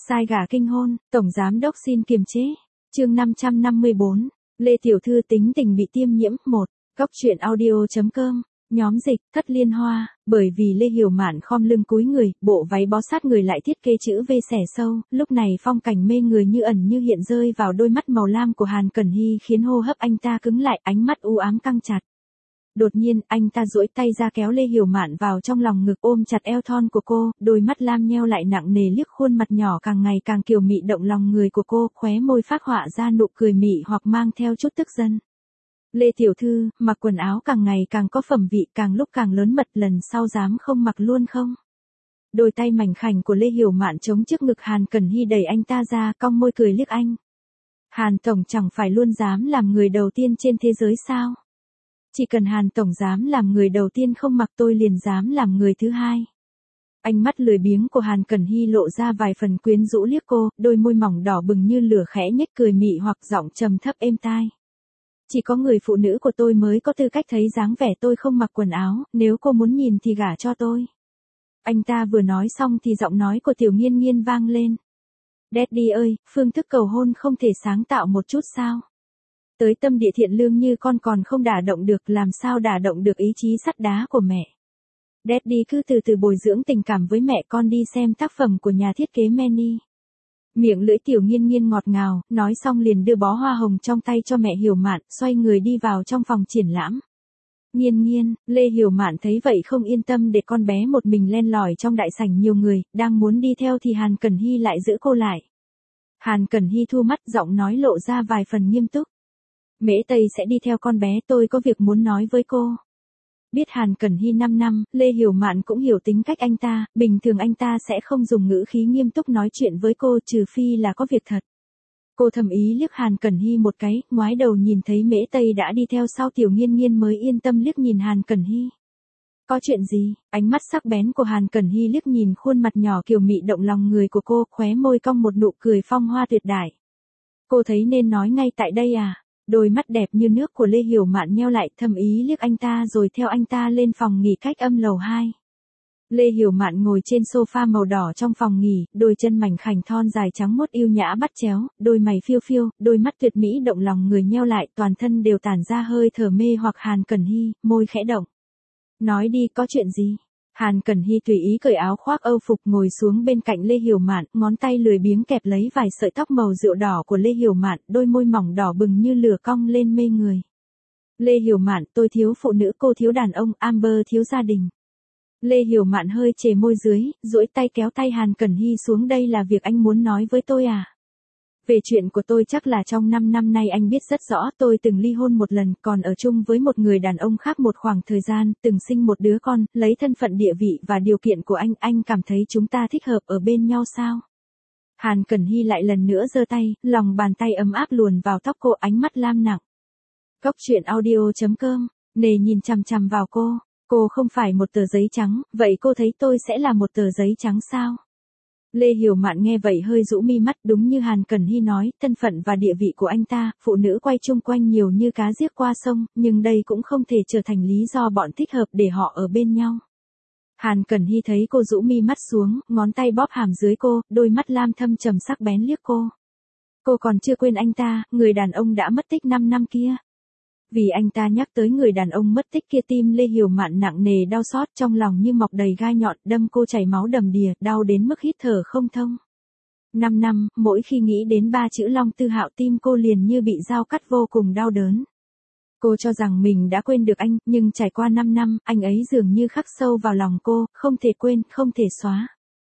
Sai gà kinh hôn, Tổng Giám Đốc xin kiềm chế. Chương 554, Lê Tiểu Thư tính tình bị tiêm nhiễm. 1. Góc truyện audio.com. Nhóm dịch, Thất Liên Hoa. Bởi vì Lê Hiểu Mạn khom lưng cúi người, bộ váy bó sát người lại thiết kế chữ V xẻ sâu, lúc này phong cảnh mê người như ẩn như hiện rơi vào đôi mắt màu lam của Hàn Cẩn Hy khiến hô hấp anh ta cứng lại, ánh mắt u ám căng chặt. Đột nhiên, anh ta duỗi tay ra kéo Lê Hiểu Mạn vào trong lòng ngực, ôm chặt eo thon của cô, đôi mắt lam nheo lại nặng nề liếc khuôn mặt nhỏ càng ngày càng kiều mị động lòng người của cô, khóe môi phác họa ra nụ cười mị hoặc mang theo chút tức giận. Lê Tiểu Thư, mặc quần áo càng ngày càng có phẩm vị, càng lúc càng lớn mật, lần sau dám không mặc luôn không? Đôi tay mảnh khảnh của Lê Hiểu Mạn chống trước ngực Hàn Cẩn Hy đẩy anh ta ra, cong môi cười liếc anh. Hàn Tổng chẳng phải luôn dám làm người đầu tiên trên thế giới sao? Chỉ cần Hàn Tổng dám làm người đầu tiên không mặc tôi liền dám làm người thứ hai. Ánh mắt lười biếng của Hàn Cẩn Hy lộ ra vài phần quyến rũ liếc cô, đôi môi mỏng đỏ bừng như lửa khẽ nhếch cười mị hoặc giọng trầm thấp êm tai. Chỉ có người phụ nữ của tôi mới có tư cách thấy dáng vẻ tôi không mặc quần áo, nếu cô muốn nhìn thì gả cho tôi. Anh ta vừa nói xong thì giọng nói của Tiểu Nghiên Nghiên vang lên. Daddy ơi, phương thức cầu hôn không thể sáng tạo một chút sao? Tới tâm địa thiện lương như con còn không đả động được, làm sao đả động được ý chí sắt đá của mẹ. Daddy cứ từ từ bồi dưỡng tình cảm với mẹ, con đi xem tác phẩm của nhà thiết kế Manny. Miệng lưỡi Tiểu Nghiên Nghiên ngọt ngào, nói xong liền đưa bó hoa hồng trong tay cho mẹ Hiểu Mạn, xoay người đi vào trong phòng triển lãm. Nghiên Nghiên, Lê Hiểu Mạn thấy vậy không yên tâm để con bé một mình len lỏi trong đại sảnh nhiều người, đang muốn đi theo thì Hàn Cẩn Hy lại giữ cô lại. Hàn Cẩn Hy thu mắt, giọng nói lộ ra vài phần nghiêm túc. Mễ Tây sẽ đi theo con bé, tôi có việc muốn nói với cô. Biết Hàn Cẩn Hy 5 năm, Lê Hiểu Mạn cũng hiểu tính cách anh ta, bình thường anh ta sẽ không dùng ngữ khí nghiêm túc nói chuyện với cô trừ phi là có việc thật. Cô thầm ý liếc Hàn Cẩn Hy một cái, ngoái đầu nhìn thấy Mễ Tây đã đi theo sau Tiểu Nghiên Nghiên mới yên tâm liếc nhìn Hàn Cẩn Hy. Có chuyện gì? Ánh mắt sắc bén của Hàn Cẩn Hy liếc nhìn khuôn mặt nhỏ kiều mị động lòng người của cô, khóe môi cong một nụ cười phong hoa tuyệt đại. Cô thấy nên nói ngay tại đây à? Đôi mắt đẹp như nước của Lê Hiểu Mạn nheo lại, thầm ý liếc anh ta rồi theo anh ta lên phòng nghỉ cách âm lầu 2. Lê Hiểu Mạn ngồi trên sofa màu đỏ trong phòng nghỉ, đôi chân mảnh khảnh thon dài trắng mốt yêu nhã bắt chéo, đôi mày phiêu phiêu, đôi mắt tuyệt mỹ động lòng người nheo lại, toàn thân đều tản ra hơi thở mê hoặc. Hàn Cẩn Hy, môi khẽ động. Nói đi, có chuyện gì? Hàn Cẩn Hy tùy ý cởi áo khoác âu phục ngồi xuống bên cạnh Lê Hiểu Mạn, ngón tay lười biếng kẹp lấy vài sợi tóc màu rượu đỏ của Lê Hiểu Mạn, đôi môi mỏng đỏ bừng như lửa cong lên mê người. Lê Hiểu Mạn, tôi thiếu phụ nữ, cô thiếu đàn ông, Amber thiếu gia đình. Lê Hiểu Mạn hơi chề môi dưới, duỗi tay kéo tay Hàn Cẩn Hy xuống. Đây là việc anh muốn nói với tôi à? Về chuyện của tôi chắc là trong 5 năm nay anh biết rất rõ, tôi từng ly hôn một lần, còn ở chung với một người đàn ông khác một khoảng thời gian, từng sinh một đứa con, lấy thân phận địa vị và điều kiện của anh cảm thấy chúng ta thích hợp ở bên nhau sao? Hàn Cẩn Hy lại lần nữa giơ tay, lòng bàn tay ấm áp luồn vào tóc cô, ánh mắt lam nặng. Góc truyện audio.com, nề nhìn chằm chằm vào cô không phải một tờ giấy trắng, vậy cô thấy tôi sẽ là một tờ giấy trắng sao? Lê Hiểu Mạn nghe vậy hơi rũ mi mắt, đúng như Hàn Cẩn Hy nói, thân phận và địa vị của anh ta, phụ nữ quay chung quanh nhiều như cá giết qua sông, nhưng đây cũng không thể trở thành lý do bọn thích hợp để họ ở bên nhau. Hàn Cẩn Hy thấy cô rũ mi mắt xuống, ngón tay bóp hàm dưới cô, đôi mắt lam thâm trầm sắc bén liếc cô. Cô còn chưa quên anh ta, người đàn ông đã mất tích 5 năm kia. Vì anh ta nhắc tới người đàn ông mất tích kia, tim Lê Hiểu Mạn nặng nề đau xót, trong lòng như mọc đầy gai nhọn, đâm cô chảy máu đầm đìa, đau đến mức hít thở không thông. 5 năm, mỗi khi nghĩ đến 3 chữ Long Tư Hạo tim cô liền như bị dao cắt, vô cùng đau đớn. Cô cho rằng mình đã quên được anh, nhưng trải qua 5 năm, anh ấy dường như khắc sâu vào lòng cô, không thể quên, không thể xóa.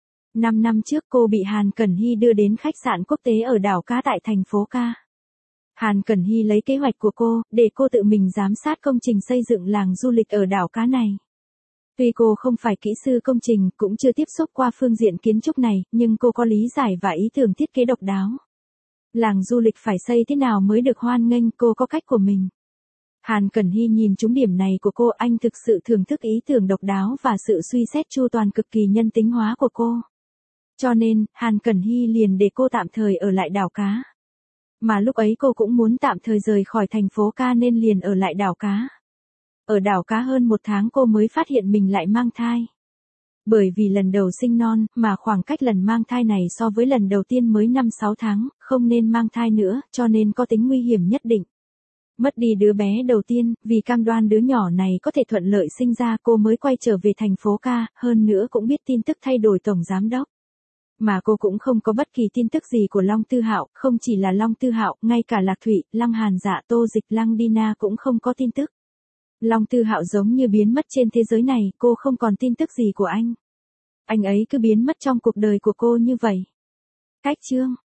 5 năm trước cô bị Hàn Cẩn Hy đưa đến khách sạn quốc tế ở đảo Cá tại thành phố Ca. Hàn Cẩn Hy lấy kế hoạch của cô, để cô tự mình giám sát công trình xây dựng làng du lịch ở đảo Cá này. Tuy cô không phải kỹ sư công trình, cũng chưa tiếp xúc qua phương diện kiến trúc này, nhưng cô có lý giải và ý tưởng thiết kế độc đáo. Làng du lịch phải xây thế nào mới được hoan nghênh, cô có cách của mình. Hàn Cẩn Hy nhìn trúng điểm này của cô, anh thực sự thưởng thức ý tưởng độc đáo và sự suy xét chu toàn cực kỳ nhân tính hóa của cô. Cho nên, Hàn Cẩn Hy liền để cô tạm thời ở lại đảo Cá. Mà lúc ấy cô cũng muốn tạm thời rời khỏi thành phố Ca nên liền ở lại đảo Cá. Ở đảo Cá hơn 1 tháng cô mới phát hiện mình lại mang thai. Bởi vì lần đầu sinh non, mà khoảng cách lần mang thai này so với lần đầu tiên mới 5-6 tháng, không nên mang thai nữa, cho nên có tính nguy hiểm nhất định. Mất đi đứa bé đầu tiên, vì cam đoan đứa nhỏ này có thể thuận lợi sinh ra, cô mới quay trở về thành phố ca, hơn nữa cũng biết tin tức thay đổi tổng giám đốc. Mà cô cũng không có bất kỳ tin tức gì của Long Tư Hạo, không chỉ là Long Tư Hạo, ngay cả Lạc Thụy, Lăng Hàn Dạ, Tô Dịch, Lăng Dina cũng không có tin tức. Long Tư Hạo giống như biến mất trên thế giới này, cô không còn tin tức gì của anh. Anh ấy cứ biến mất trong cuộc đời của cô như vậy. Cách chương